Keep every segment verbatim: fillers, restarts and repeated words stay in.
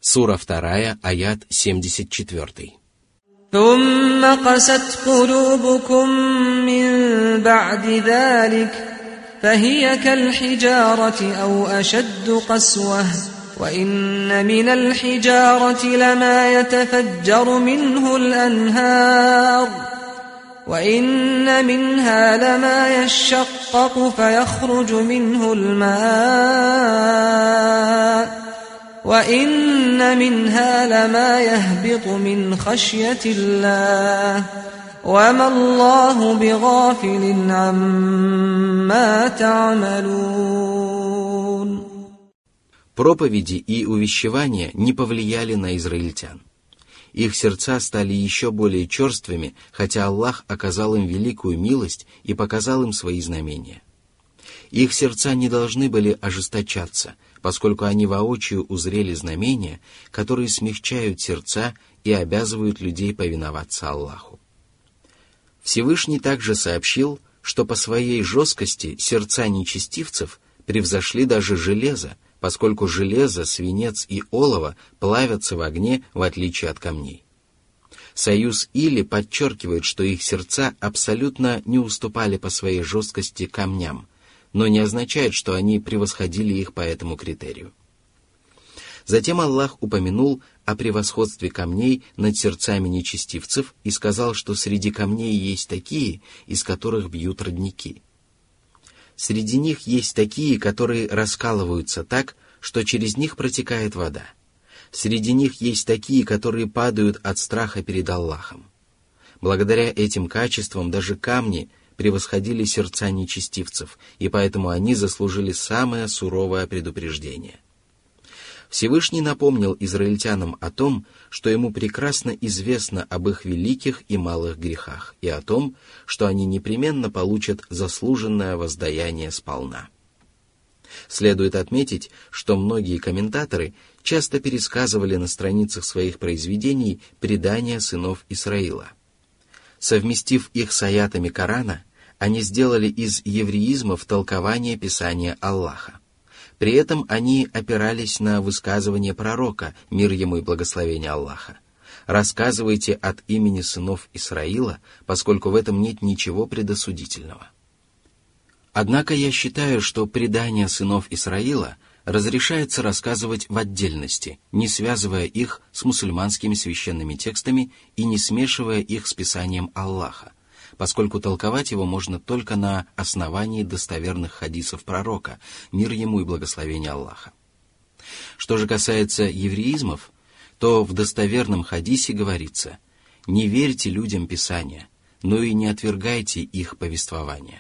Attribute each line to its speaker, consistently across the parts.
Speaker 1: Сура вторая, аят семьдесят четыре.
Speaker 2: ثم قست قلوبكم من بعد ذلك فهي كالحجارة أو أشد قسوة وإن من الحجارة لما يتفجر منه الأنهار وإن منها لما يشقق فيخرج منه الماء وَإِنَّ مِنْهَا لَمَا يَهْبِطُ مِنْ خَشْيَةِ اللَّهِ وَمَا اللَّهُ بِغَافِلٍ عَمَّا تَعْمَلُونَ.
Speaker 1: Проповеди и увещевания не повлияли на израильтян. Их сердца стали еще более черствыми, хотя Аллах оказал им великую милость и показал им свои знамения. Их сердца не должны были ожесточаться, поскольку они воочию узрели знамения, которые смягчают сердца и обязывают людей повиноваться Аллаху. Всевышний также сообщил, что по своей жесткости сердца нечестивцев превзошли даже железо, поскольку железо, свинец и олово плавятся в огне, в отличие от камней. Союз Или подчеркивает, что их сердца абсолютно не уступали по своей жесткости камням, но не означает, что они превосходили их по этому критерию. Затем Аллах упомянул о превосходстве камней над сердцами нечестивцев и сказал, что среди камней есть такие, из которых бьют родники. Среди них есть такие, которые раскалываются так, что через них протекает вода. Среди них есть такие, которые падают от страха перед Аллахом. Благодаря этим качествам даже камни превосходили сердца нечестивцев, и поэтому они заслужили самое суровое предупреждение. Всевышний напомнил израильтянам о том, что ему прекрасно известно об их великих и малых грехах, и о том, что они непременно получат заслуженное воздаяние сполна. Следует отметить, что многие комментаторы часто пересказывали на страницах своих произведений предания сынов Исраила. Совместив их с аятами Корана, они сделали из евреизмов толкование Писания Аллаха. При этом они опирались на высказывание пророка, мир ему и благословение Аллаха. «Рассказывайте от имени сынов Исраила, поскольку в этом нет ничего предосудительного». Однако я считаю, что предания сынов Исраила разрешается рассказывать в отдельности, не связывая их с мусульманскими священными текстами и не смешивая их с Писанием Аллаха, поскольку толковать его можно только на основании достоверных хадисов пророка, мир ему и благословение Аллаха. Что же касается евреизмов, то в достоверном хадисе говорится: «Не верьте людям Писания, но и не отвергайте их повествования».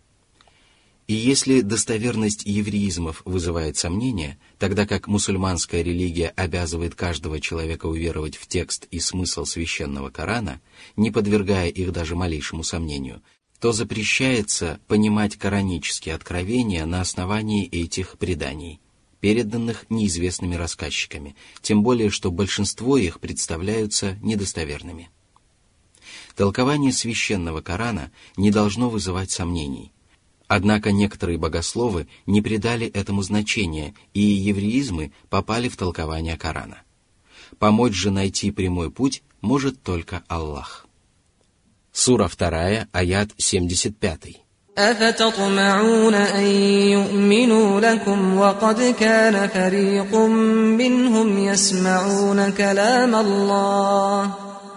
Speaker 1: И если достоверность евреизмов вызывает сомнения, тогда как мусульманская религия обязывает каждого человека уверовать в текст и смысл священного Корана, не подвергая их даже малейшему сомнению, то запрещается понимать коранические откровения на основании этих преданий, переданных неизвестными рассказчиками, тем более что большинство их представляются недостоверными. Толкование священного Корана не должно вызывать сомнений. Однако некоторые богословы не придали этому значения, и евреизмы попали в толкование Корана. Помочь же найти прямой путь может только Аллах. Сура вторая, аят семьдесят пять.
Speaker 2: أفتطمعون أن يؤمنوا لكم وقد كان فريق منهم يسمعون كلام الله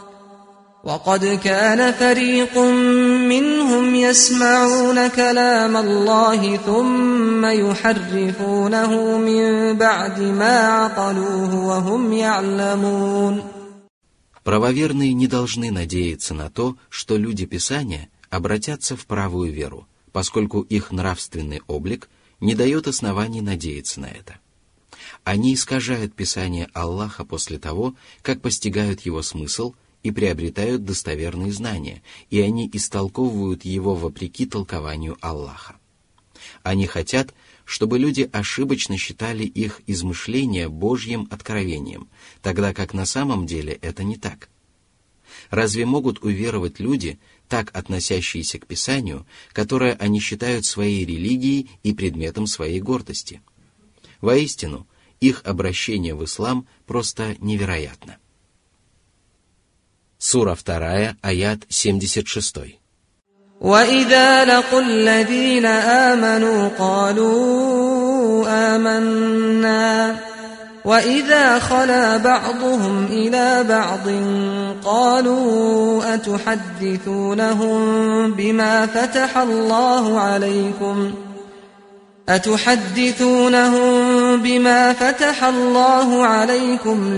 Speaker 2: وقد كان فريق منهم يسمعون كلام الله ثم يحرفونه من بعد ما عقلوه وهم يعلمون.
Speaker 1: Правоверные не должны надеяться на то, что люди Писания обратятся в правую веру, поскольку их нравственный облик не дает оснований надеяться на это. Они искажают Писание Аллаха после того, как постигают его смысл и приобретают достоверные знания, и они истолковывают его вопреки толкованию Аллаха. Они хотят, чтобы люди ошибочно считали их измышления Божьим откровением, тогда как на самом деле это не так. Разве могут уверовать люди, так относящиеся к Писанию, которое они считают своей религией и предметом своей гордости? Воистину, Их обращение в ислам просто невероятно. Сура вторая, аят семьдесят шесть.
Speaker 2: وَإِذَا لَقُوا الَّذِينَ آمَنُوا قَالُوا آمَنَّا وَإِذَا خَلَا بَعْضُهُمْ إِلَى بَعْضٍ قَالُوا أَتُحَدِّثُونَهُم بِمَا فَتَحَ اللَّهُ عَلَيْكُمْ أَتُحَدِّثُونَهُم بِمَا فَتَحَ اللَّهُ عَلَيْكُمْ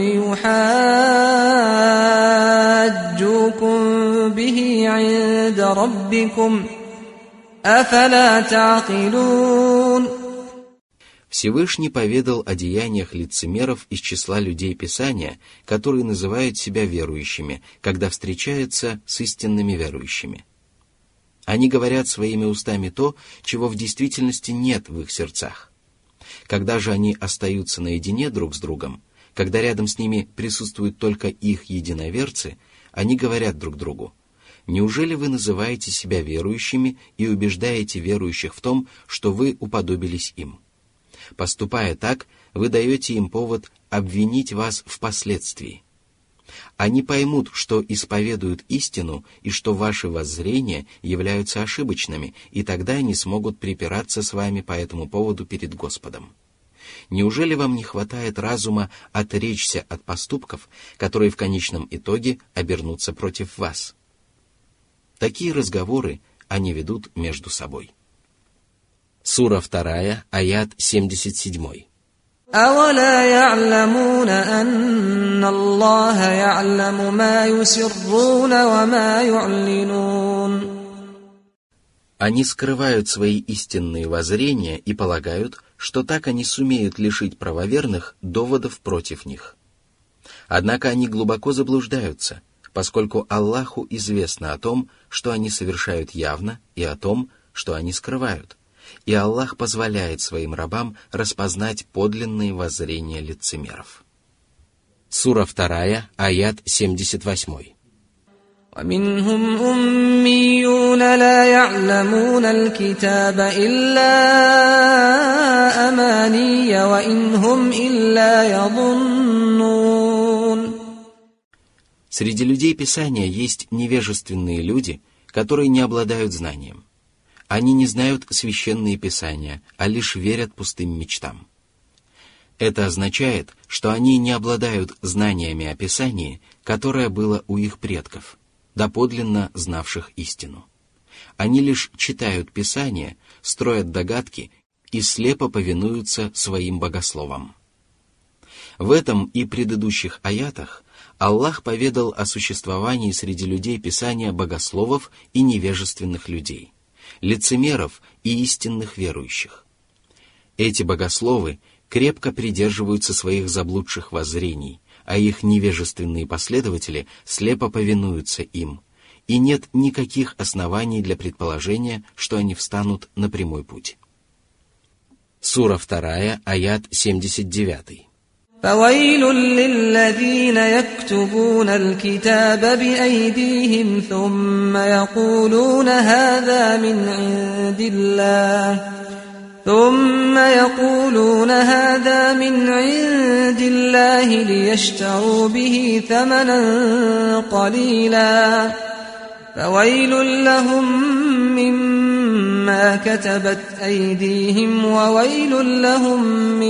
Speaker 2: لِيُحَاجُّوكُم بِهِ عِندَ رَبِّكُمْ أَفَلَا تَعْقِلُونَ.
Speaker 1: Всевышний поведал о деяниях лицемеров из числа людей Писания, которые называют себя верующими, когда встречаются с истинными верующими. Они говорят своими устами то, чего в действительности нет в их сердцах. Когда же они остаются наедине друг с другом, когда рядом с ними присутствуют только их единоверцы, они говорят друг другу: «Неужели вы называете себя верующими и убеждаете верующих в том, что вы уподобились им? Поступая так, вы даете им повод обвинить вас впоследствии. Они поймут, что исповедуют истину и что ваши воззрения являются ошибочными, и тогда они смогут припираться с вами по этому поводу перед Господом. Неужели вам не хватает разума отречься от поступков, которые в конечном итоге обернутся против вас?» Такие разговоры они ведут между собой. Сура вторая, аят семьдесят семь.
Speaker 2: أَوَلَا يَعْلَمُونَ أَنَّ اللَّهَ يَعْلَمُ مَا يُسِرُّونَ وَمَا يُعْلِنُونَ.
Speaker 1: Они скрывают свои истинные воззрения и полагают, что так они сумеют лишить правоверных доводов против них. Однако они глубоко заблуждаются, поскольку Аллаху известно о том, что они совершают явно, и о том, что они скрывают. И Аллах позволяет своим рабам распознать подлинные воззрения лицемеров. Сура вторая, аят семьдесят восемь.
Speaker 2: وَمِنْهُمْ أُمِّيُّونَ لَا يَعْلَمُونَ الْكِتَابَ إِلَّا أَمَانِيَّ وَإِنْ هُمْ إِلَّا يَظُنُّونَ.
Speaker 1: Среди людей Писания есть невежественные люди, которые не обладают знанием. Они не знают священные Писания, а лишь верят пустым мечтам. Это означает, что они не обладают знаниями о Писании, которое было у их предков, доподлинно знавших истину. Они лишь читают Писание, строят догадки и слепо повинуются своим богословам. В этом и предыдущих аятах Аллах поведал о существовании среди людей Писания богословов и невежественных людей, лицемеров и истинных верующих. Эти богословы крепко придерживаются своих заблудших воззрений, а их невежественные последователи слепо повинуются им, и нет никаких оснований для предположения, что они встанут на прямой путь. Сура вторая, аят семьдесят девять.
Speaker 2: فَوَيْلٌ لِّلَّذِينَ يَكْتُبُونَ الْكِتَابَ بِأَيْدِيهِمْ ثُمَّ يَقُولُونَ هَذَا مِنْ عِندِ اللَّهِ ثُمَّ يَقُولُونَ هَذَا مِنْ عِندِ اللَّهِ لِيَشْتَرُوا بِهِ ثَمَنًا قَلِيلًا فَوَيْلٌ لَّهُم مِّمَّا كَتَبَتْ أَيْدِيهِمْ وَوَيْلٌ لَّهُم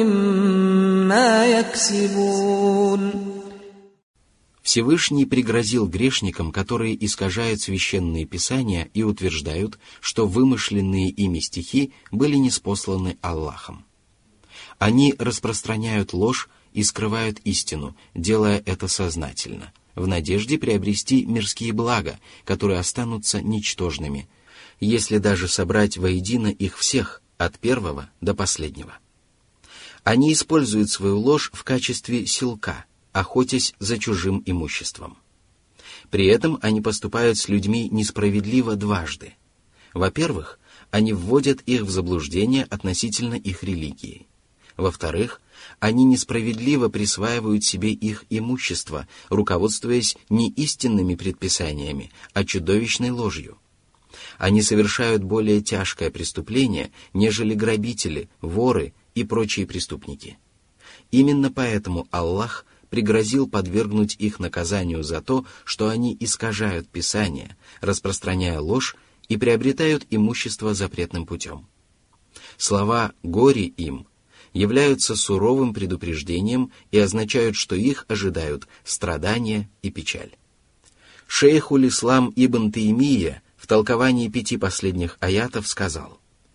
Speaker 2: مِّمَّا يَكْسِبُونَ.
Speaker 1: Всевышний пригрозил грешникам, которые искажают священные писания и утверждают, что вымышленные ими стихи были ниспосланы Аллахом. Они распространяют ложь и скрывают истину, делая это сознательно, в надежде приобрести мирские блага, которые останутся ничтожными, если даже собрать воедино их всех, от первого до последнего. Они используют свою ложь в качестве силка, охотясь за чужим имуществом. При этом они поступают с людьми несправедливо дважды. Во-первых, они вводят их в заблуждение относительно их религии. Во-вторых, они несправедливо присваивают себе их имущество, руководствуясь не истинными предписаниями, а чудовищной ложью. Они совершают более тяжкое преступление, нежели грабители, воры и прочие преступники. Именно поэтому Аллах пригрозил подвергнуть их наказанию за то, что они искажают Писание, распространяя ложь и приобретают имущество запретным путем. Слова «горе им» являются суровым предупреждением и означают, что их ожидают страдания и печаль. Шейхуль-Ислам Ибн Таймия в толковании пяти последних аятов сказал: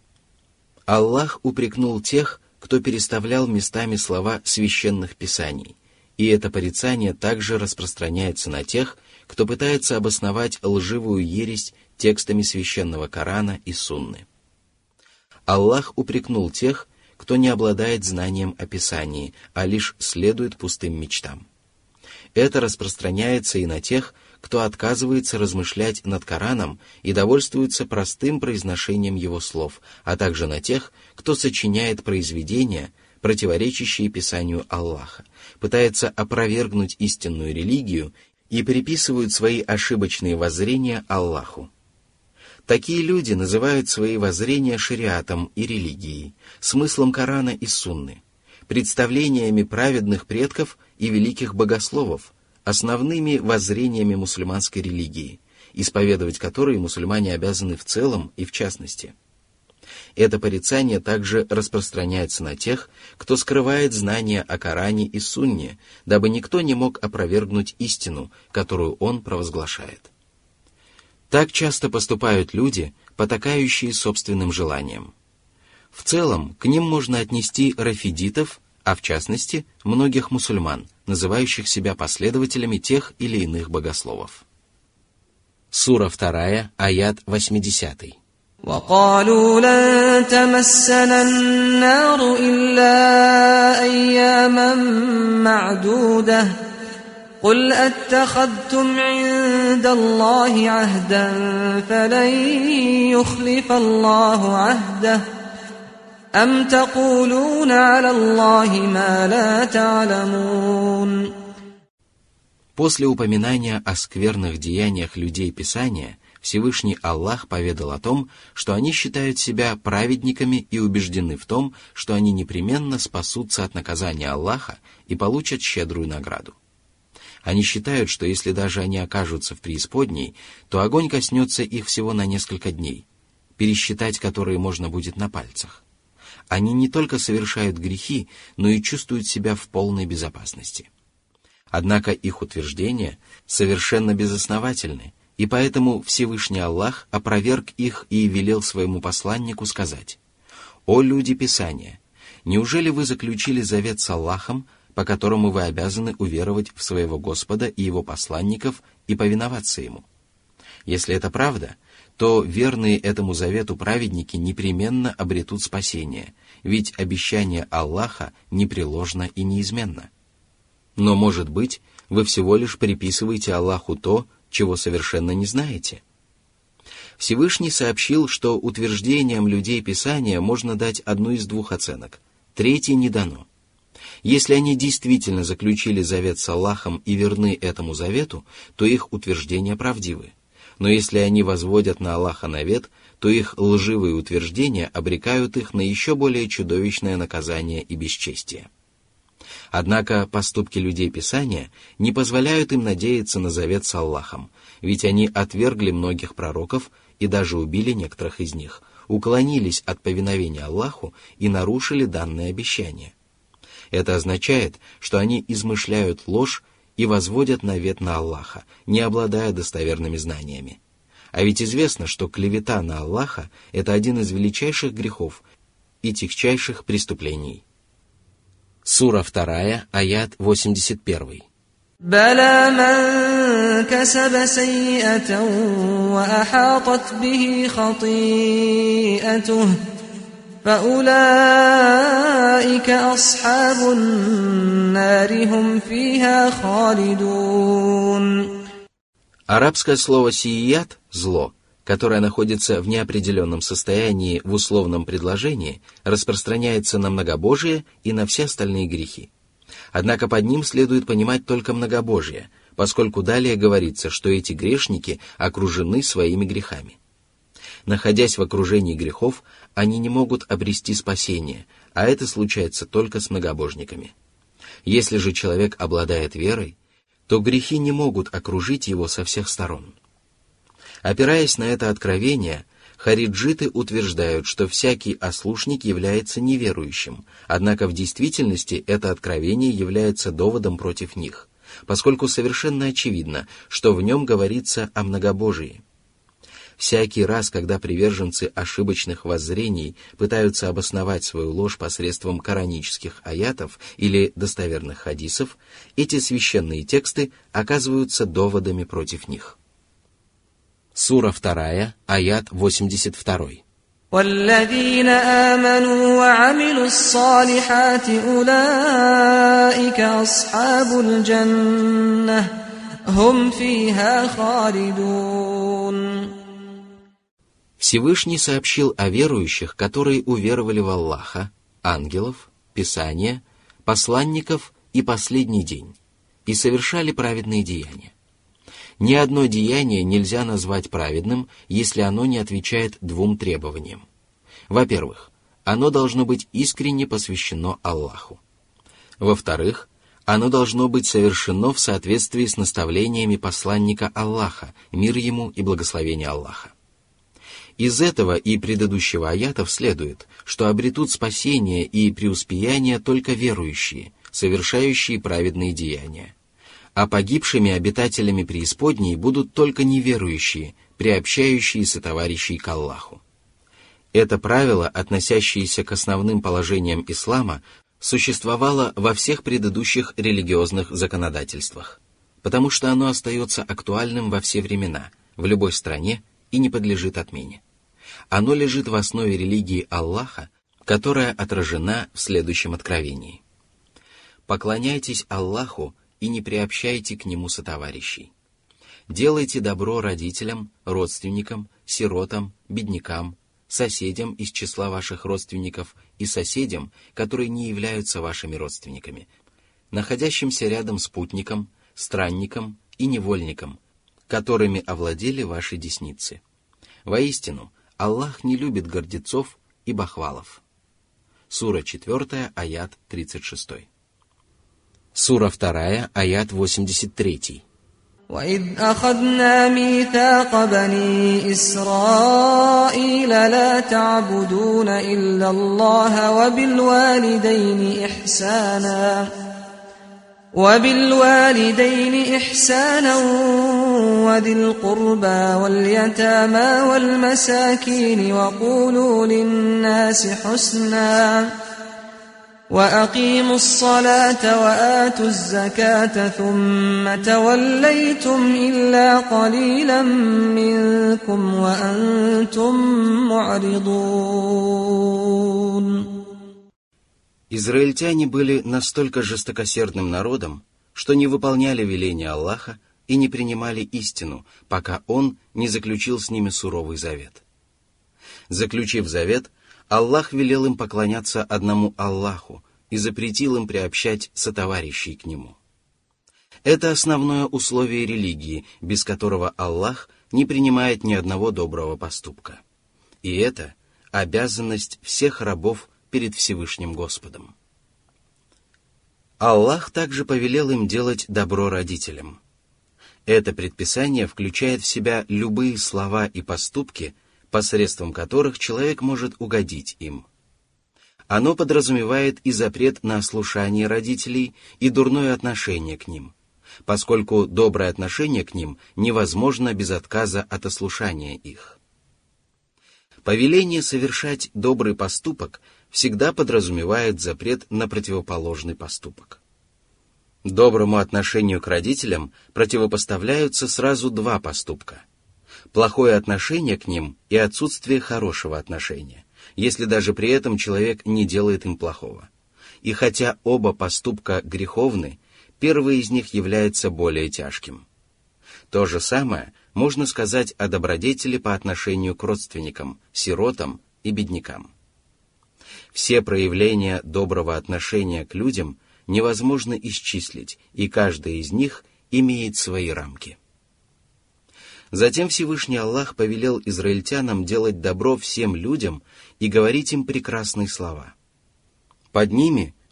Speaker 1: «Аллах упрекнул тех, кто переставлял местами слова священных писаний, и это порицание также распространяется на тех, кто пытается обосновать лживую ересь текстами священного Корана и Сунны. Аллах упрекнул тех, кто не обладает знанием о Писании, а лишь следует пустым мечтам. Это распространяется и на тех, кто отказывается размышлять над Кораном и довольствуется простым произношением его слов, а также на тех, кто сочиняет произведения, противоречащие Писанию Аллаха, пытается опровергнуть истинную религию и приписывают свои ошибочные воззрения Аллаху. Такие люди называют свои воззрения шариатом и религией, смыслом Корана и Сунны, представлениями праведных предков и великих богословов, основными воззрениями мусульманской религии, исповедовать которые мусульмане обязаны в целом и в частности. Это порицание также распространяется на тех, кто скрывает знания о Коране и Сунне, дабы никто не мог опровергнуть истину, которую он провозглашает. Так часто поступают люди, потакающие собственным желаниям. В целом, к ним можно отнести рафидитов, а в частности, многих мусульман, называющих себя последователями тех или иных богословов. Сура вторая, аят восьмидесятый.
Speaker 2: وقالوا لن تمسنا النار إلا أياما معدودة قل أتخذتم عند الله عهدا فلن يخلف الله عهده أم تقولون على الله ما لا تعلمون.
Speaker 1: После упоминания о скверных деяниях людей Писания, Всевышний Аллах поведал о том, что они считают себя праведниками и убеждены в том, что они непременно спасутся от наказания Аллаха и получат щедрую награду. Они считают, что если даже они окажутся в преисподней, то огонь коснется их всего на несколько дней, пересчитать которые можно будет на пальцах. Они не только совершают грехи, но и чувствуют себя в полной безопасности. Однако их утверждения совершенно безосновательны, и поэтому Всевышний Аллах опроверг их и велел своему посланнику сказать: «О люди Писания, неужели вы заключили завет с Аллахом, по которому вы обязаны уверовать в своего Господа и его посланников и повиноваться ему? Если это правда, то верные этому завету праведники непременно обретут спасение, ведь обещание Аллаха непреложно и неизменно. Но, может быть, вы всего лишь приписываете Аллаху то, чего совершенно не знаете». Всевышний сообщил, что утверждениям людей Писания можно дать одну из двух оценок, третьей не дано. Если они действительно заключили завет с Аллахом и верны этому завету, то их утверждения правдивы. Но если они возводят на Аллаха навет, то их лживые утверждения обрекают их на еще более чудовищное наказание и бесчестие. Однако поступки людей Писания не позволяют им надеяться на завет с Аллахом, ведь они отвергли многих пророков и даже убили некоторых из них, уклонились от повиновения Аллаху и нарушили данное обещание. Это означает, что они измышляют ложь и возводят навет на Аллаха, не обладая достоверными знаниями. А ведь известно, что клевета на Аллаха – это один из величайших грехов и тягчайших преступлений. Сура вторая, аят восемьдесят первый.
Speaker 2: بلى من كسب سيئة وأحاطت به خطيئته فأولئك أصحاب النار هم فيها خالدون.
Speaker 1: Арабское слово «сиият» – «зло», которое находится в неопределенном состоянии в условном предложении, распространяется на многобожие и на все остальные грехи. Однако под ним следует понимать только многобожие, поскольку далее говорится, что эти грешники окружены своими грехами. Находясь в окружении грехов, они не могут обрести спасение, а это случается только с многобожниками. Если же человек обладает верой, то грехи не могут окружить его со всех сторон. Опираясь на это откровение, хариджиты утверждают, что всякий ослушник является неверующим, однако в действительности это откровение является доводом против них, поскольку совершенно очевидно, что в нем говорится о многобожии. Всякий раз, когда приверженцы ошибочных воззрений пытаются обосновать свою ложь посредством коранических аятов или достоверных хадисов, эти священные тексты оказываются доводами против них. Сура вторая, аят восемьдесят два.
Speaker 2: والذين آمنوا وعملوا الصالحات أولئك أصحاب الجنة هم فيها خالدون.
Speaker 1: Всевышний сообщил о верующих, которые уверовали в Аллаха, ангелов, Писания, посланников и последний день, и совершали праведные деяния. Ни одно деяние нельзя назвать праведным, если оно не отвечает двум требованиям. Во-первых, оно должно быть искренне посвящено Аллаху. Во-вторых, оно должно быть совершено в соответствии с наставлениями посланника Аллаха, мир ему и благословение Аллаха. Из этого и предыдущего аятов следует, что обретут спасение и преуспеяние только верующие, совершающие праведные деяния. А погибшими обитателями преисподней будут только неверующие, приобщающиеся товарищей к Аллаху. Это правило, относящееся к основным положениям ислама, существовало во всех предыдущих религиозных законодательствах, потому что оно остается актуальным во все времена, в любой стране и не подлежит отмене. Оно лежит в основе религии Аллаха, которая отражена в следующем откровении. «Поклоняйтесь Аллаху и не приобщайте к Нему сотоварищей. Делайте добро родителям, родственникам, сиротам, беднякам, соседям из числа ваших родственников и соседям, которые не являются вашими родственниками, находящимся рядом с путником, странником и невольником, которыми овладели ваши десницы. Воистину, Аллах не любит гордецов и бахвалов». Сура четвертая, аят тридцать шесть. Сура вторая, аят восемьдесят три.
Speaker 2: وَإِذْ أَخَذْنَا مِيثَاقَ بَنِي إِسْرَائِيلَ لَا تَعْبُدُونَ إِلَّا اللَّهَ وَبِالْوَالِدَيْنِ إِحْسَانًا وَبِالْوَالِدَيْنِ إِحْسَانًا وَذِي الْقُرْبَى وَالْيَتَامَى وَالْمَسَاكِينِ وَقُولُوا لِلنَّاسِ حُسْنًا وَأَقِيمُوا الصَّلَاةَ وَآتُوا الزَّكَاةَ ثُمَّ تَوَلَّيْتُمْ إِلَّا قَلِيلًا مِّنكُمْ وَأَنتُمْ مُعْرِضُونَ.
Speaker 1: Израильтяне были настолько жестокосердным народом, что не выполняли веления Аллаха и не принимали истину, пока Он не заключил с ними суровый завет. Заключив завет, Аллах велел им поклоняться одному Аллаху и запретил им приобщать сотоварищей к Нему. Это основное условие религии, без которого Аллах не принимает ни одного доброго поступка. И это обязанность всех рабов перед Всевышним Господом. Аллах также повелел им делать добро родителям. Это предписание включает в себя любые слова и поступки, посредством которых человек может угодить им. Оно подразумевает и запрет на ослушание родителей и дурное отношение к ним, поскольку доброе отношение к ним невозможно без отказа от ослушания их. Повеление совершать добрый поступок всегда подразумевает запрет на противоположный поступок. Доброму отношению к родителям противопоставляются сразу два поступка: плохое отношение к ним и отсутствие хорошего отношения, если даже при этом человек не делает им плохого. И хотя оба поступка греховны, первый из них является более тяжким. То же самое можно сказать о добродетели по отношению к родственникам, сиротам и беднякам. Все проявления доброго отношения к людям невозможно исчислить, и каждая из них имеет свои рамки. Затем Всевышний Аллах повелел израильтянам делать добро всем людям и говорить им прекрасные слова. Под ними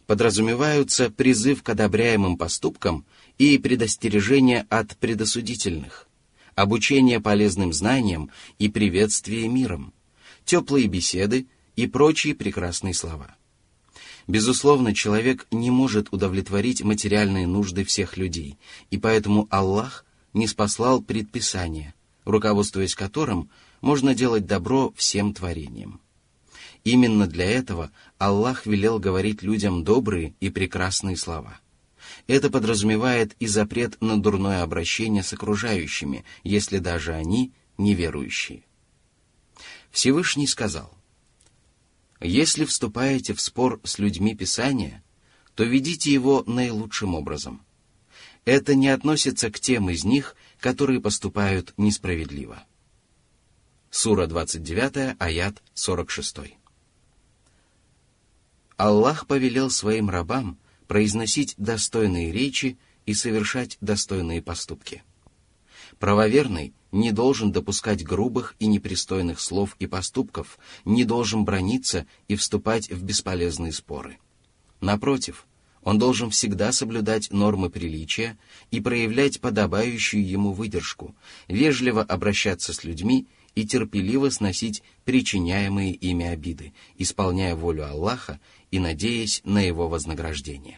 Speaker 1: подразумеваются призыв к одобряемым поступкам и предостережение от предосудительных, обучение полезным знаниям и приветствие миром, теплые беседы и прочие прекрасные слова. Безусловно, человек не может удовлетворить материальные нужды всех людей, и поэтому Аллах ниспослал предписание, руководствуясь которым можно делать добро всем творениям. Именно для этого Аллах велел говорить людям добрые и прекрасные слова. Это подразумевает и запрет на дурное обращение с окружающими, если даже они неверующие. Всевышний сказал: «Если вступаете в спор с людьми Писания, то ведите его наилучшим образом. Это не относится к тем из них, которые поступают несправедливо». Сура двадцать девять, аят сорок шесть. Аллах повелел своим рабам произносить достойные речи и совершать достойные поступки. Правоверный не должен допускать грубых и непристойных слов и поступков, не должен браниться и вступать в бесполезные споры. Напротив, он должен всегда соблюдать нормы приличия и проявлять подобающую ему выдержку, вежливо обращаться с людьми и терпеливо сносить причиняемые ими обиды, исполняя волю Аллаха и надеясь на его вознаграждение.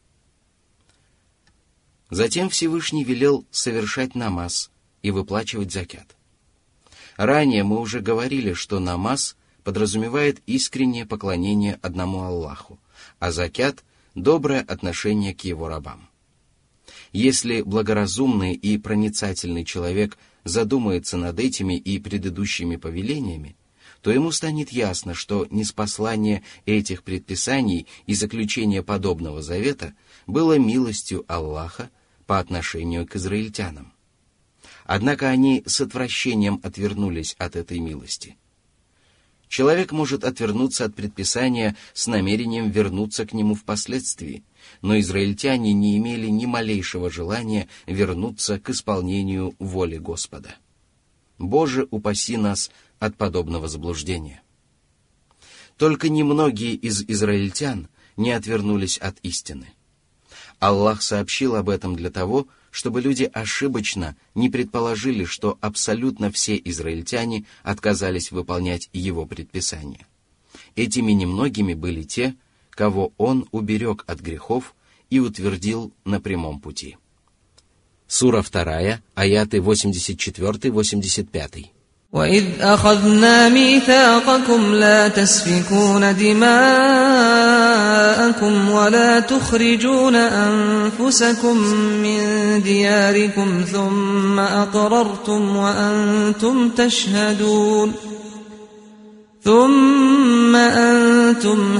Speaker 1: Затем Всевышний велел совершать намаз и выплачивать закят. Ранее мы уже говорили, что намаз подразумевает искреннее поклонение одному Аллаху, а закят — доброе отношение к его рабам. Если благоразумный и проницательный человек задумается над этими и предыдущими повелениями, то ему станет ясно, что ниспослание этих предписаний и заключение подобного завета было милостью Аллаха по отношению к израильтянам. Однако они с отвращением отвернулись от этой милости. Человек может отвернуться от предписания с намерением вернуться к нему впоследствии, но израильтяне не имели ни малейшего желания вернуться к исполнению воли Господа. Боже, упаси нас от подобного заблуждения. Только немногие из израильтян не отвернулись от истины. Аллах сообщил об этом для того, чтобы люди ошибочно не предположили, что абсолютно все израильтяне отказались выполнять его предписания. Этими немногими были те, кого он уберег от грехов и утвердил на прямом пути. Сура вторая, аяты восемьдесят четыре восемьдесят пять.
Speaker 2: وَإِذْ أَخَذْنَا مِيثَاقَكُمْ لَا تَسْفِكُونَ دِمَاءَكُمْ وَلَا تُخْرِجُونَ أَنفُسَكُمْ مِنْ دِيَارِكُمْ ثُمَّ أَقْرَرْتُمْ وَأَنْتُمْ تَشْهَدُونَ ثُمَّ أَنْتُمْ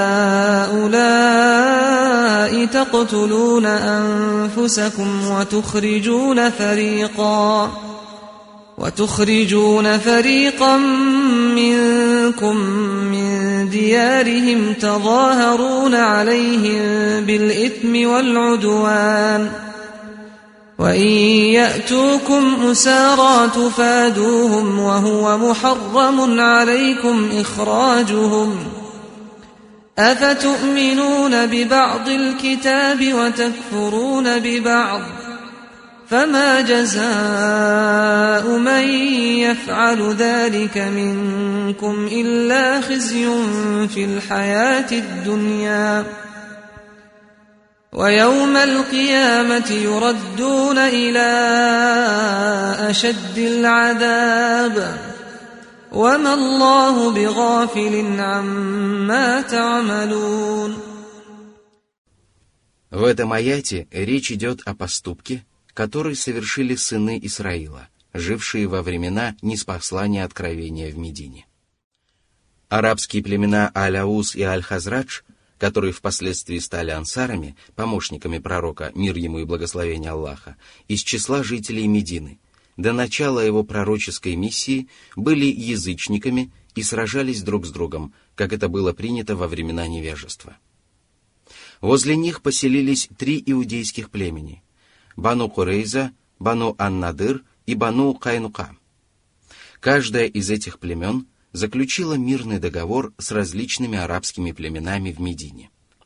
Speaker 2: هَؤُلَاءِ تَقْتُلُونَ أَنفُسَكُمْ وَتُخْرِجُونَ فَرِيقًا وتخرجون فريقا منكم من ديارهم تظاهرون عليهم بالإثم والعدوان وإن يأتوكم أسارى تفادوهم وهو محرم عليكم إخراجهم أفتؤمنون ببعض الكتاب وتكفرون ببعض فما جزاء من يفعل ذلك منكم إلا خزي في الحياة الدنيا ويوم القيامة يردون إلى أشد العذاب وما الله بغافل عما تعملون.
Speaker 1: В этом аяте речь идет о поступке, который совершили сыны Исраила, жившие во времена ниспослания откровения в Медине. Арабские племена Аль-Ауз и Аль-Хазрадж, которые впоследствии стали ансарами, помощниками пророка, мир ему и благословение Аллаха, из числа жителей Медины, до начала его пророческой миссии были язычниками и сражались друг с другом, как это было принято во времена невежества. Возле них поселились три иудейских племени – Бану Курейза, Бану Ан-Надыр и Бану Кайнука. Каждая из этих племен заключила мирный договор с различными арабскими племенами в Медине.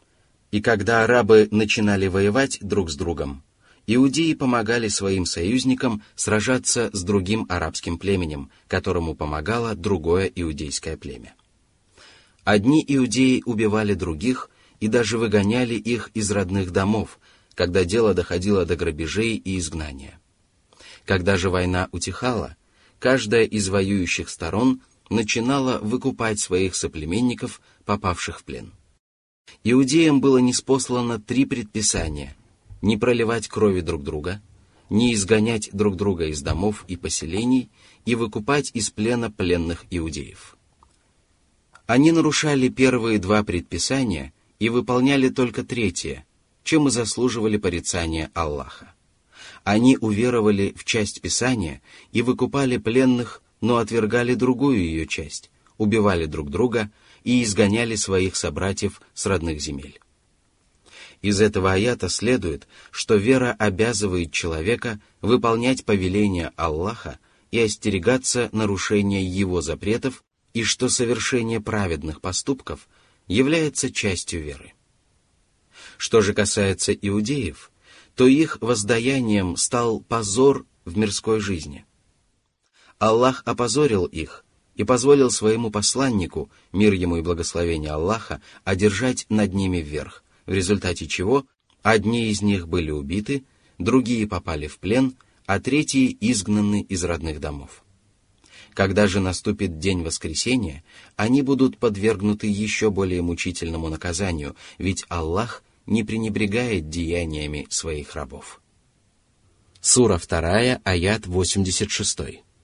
Speaker 1: И когда арабы начинали воевать друг с другом, иудеи помогали своим союзникам сражаться с другим арабским племенем, которому помогало другое иудейское племя. Одни иудеи убивали других и даже выгоняли их из родных домов, когда дело доходило до грабежей и изгнания. Когда же война утихала, каждая из воюющих сторон начинала выкупать своих соплеменников, попавших в плен. Иудеям было ниспослано три предписания: не проливать крови друг друга, не изгонять друг друга из домов и поселений и выкупать из плена пленных иудеев. Они нарушали первые два предписания и выполняли только третье, чем и заслуживали порицания Аллаха. Они уверовали в часть Писания и выкупали пленных, но отвергали другую ее часть, убивали друг друга и изгоняли своих собратьев с родных земель. Из этого аята следует, что вера обязывает человека выполнять повеления Аллаха и остерегаться нарушения его запретов, и что совершение праведных поступков является частью веры. Что же касается иудеев, то их воздаянием стал позор в мирской жизни. Аллах опозорил их и позволил своему посланнику, мир ему и благословение Аллаха, одержать над ними верх, в результате чего одни из них были убиты, другие попали в плен, а третьи изгнаны из родных домов. Когда же наступит день воскресения, они будут подвергнуты еще более мучительному наказанию, ведь Аллах не пренебрегает деяниями своих рабов. Сура вторая, аят восемьдесят шесть.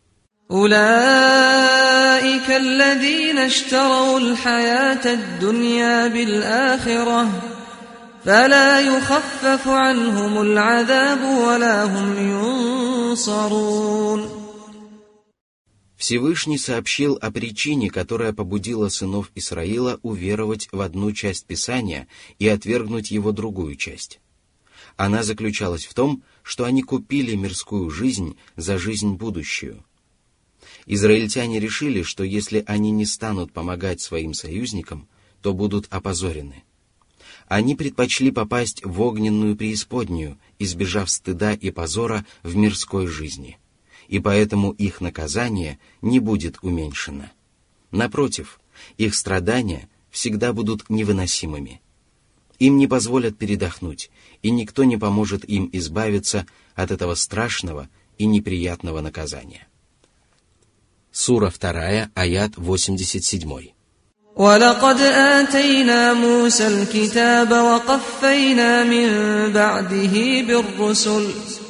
Speaker 2: أولئك الذين اشتروا الحياة الدنيا بالآخرة فلا يخفف عنهم العذاب ولا هم ينصرون.
Speaker 1: Всевышний сообщил о причине, которая побудила сынов Исраила уверовать в одну часть Писания и отвергнуть его другую часть. Она заключалась в том, что они купили мирскую жизнь за жизнь будущую. Израильтяне решили, что если они не станут помогать своим союзникам, то будут опозорены. Они предпочли попасть в огненную преисподнюю, избежав стыда и позора в мирской жизни. И поэтому их наказание не будет уменьшено. Напротив, их страдания всегда будут невыносимыми. Им не позволят передохнуть, и никто не поможет им избавиться от этого страшного и неприятного наказания. Сура вторая, аят восемьдесят семь.
Speaker 2: وَلَقَدْ آتَيْنَا مُوسَى الْكِتَابَ وَقَفَّيْنَا مِن بَعْدِهِ بِالرُّسُلِ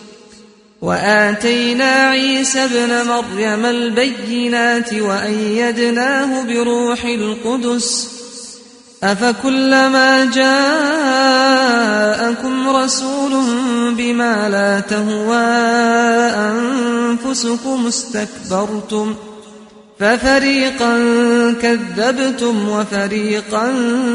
Speaker 2: وآتينا عيسى ابن مريم البينات وأيدناه بروح القدس أفكلما جاءكم رسول بما لا تهوى أنفسكم استكبرتم ففريقا كذبتم وفريقا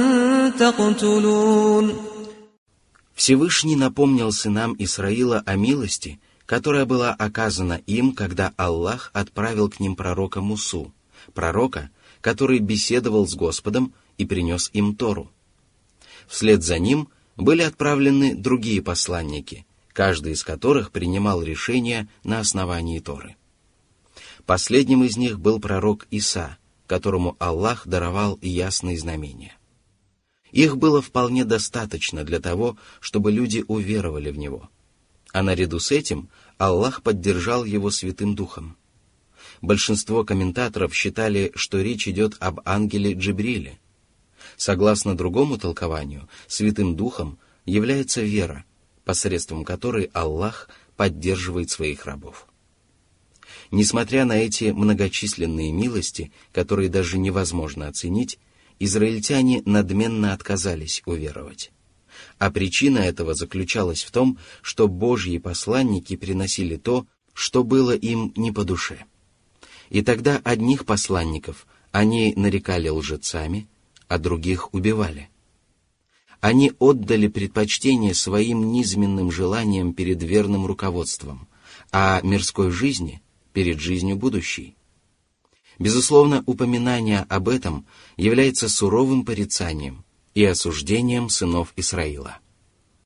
Speaker 2: تقتلون.
Speaker 1: Всевышний напомнил сынам Исраила о милости, которая была оказана им, когда Аллах отправил к ним пророка Мусу, пророка, который беседовал с Господом и принес им Тору. Вслед за ним были отправлены другие посланники, каждый из которых принимал решения на основании Торы. Последним из них был пророк Иса, которому Аллах даровал ясные знамения. Их было вполне достаточно для того, чтобы люди уверовали в него. А наряду с этим Аллах поддержал его Святым Духом. Большинство комментаторов считали, что речь идет об ангеле Джибриле. Согласно другому толкованию, Святым Духом является вера, посредством которой Аллах поддерживает своих рабов. Несмотря на эти многочисленные милости, которые даже невозможно оценить, израильтяне надменно отказались уверовать. А причина этого заключалась в том, что Божьи посланники приносили то, что было им не по душе. И тогда одних посланников они нарекали лжецами, а других убивали. Они отдали предпочтение своим низменным желаниям перед верным руководством, а мирской жизни — перед жизнью будущей. Безусловно, упоминание об этом является суровым порицанием, и осуждением сынов Исраила.